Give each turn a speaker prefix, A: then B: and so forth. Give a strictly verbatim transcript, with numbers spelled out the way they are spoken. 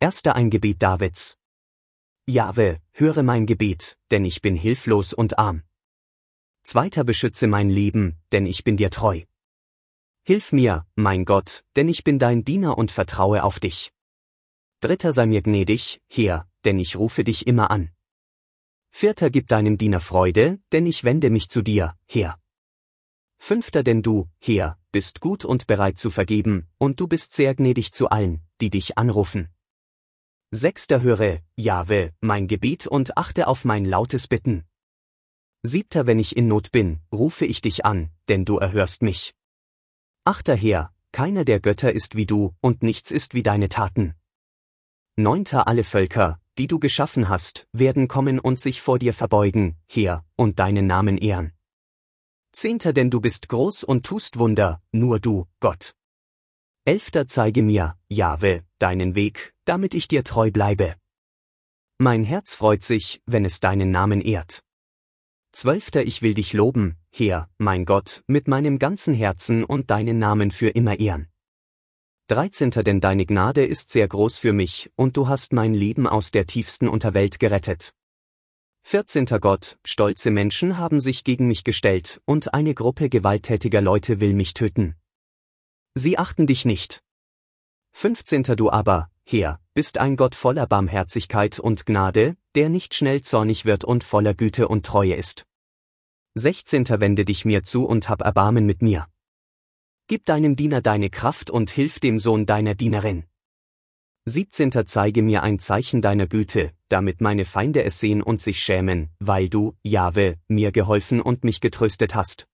A: Erster ein Gebet Davids. Jahwe, höre mein Gebet, denn ich bin hilflos und arm. Zweiter beschütze mein Leben, denn ich bin dir treu. Hilf mir, mein Gott, denn ich bin dein Diener und vertraue auf dich. Dritter sei mir gnädig, Herr, denn ich rufe dich immer an. Vierter gib deinem Diener Freude, denn ich wende mich zu dir, Herr. Fünfter denn du, Herr, bist gut und bereit zu vergeben, und du bist sehr gnädig zu allen, die dich anrufen. Sechster höre, Jahwe, mein Gebet und achte auf mein lautes Bitten. Siebter wenn ich in Not bin, rufe ich dich an, denn du erhörst mich. Achter Herr, keiner der Götter ist wie du, und nichts ist wie deine Taten. Neunter alle Völker, die du geschaffen hast, werden kommen und sich vor dir verbeugen, Herr, und deinen Namen ehren. Zehnter denn du bist groß und tust Wunder, nur du, Gott. Elfter zeige mir, Jahwe, deinen Weg, damit ich dir treu bleibe. Mein Herz freut sich, wenn es deinen Namen ehrt. Zwölfter ich will dich loben, Herr, mein Gott, mit meinem ganzen Herzen und deinen Namen für immer ehren. Dreizehnter denn deine Gnade ist sehr groß für mich, und du hast mein Leben aus der tiefsten Unterwelt gerettet. Vierzehnter Gott, stolze Menschen haben sich gegen mich gestellt, und eine Gruppe gewalttätiger Leute will mich töten. Sie achten dich nicht. Fünfzehnter Du aber, Herr, bist ein Gott voller Barmherzigkeit und Gnade, der nicht schnell zornig wird und voller Güte und Treue ist. Sechzehnter Wende dich mir zu und hab Erbarmen mit mir. Gib deinem Diener deine Kraft und hilf dem Sohn deiner Dienerin. Siebzehnter Zeige mir ein Zeichen deiner Güte, damit meine Feinde es sehen und sich schämen, weil du, Jahwe, mir geholfen und mich getröstet hast.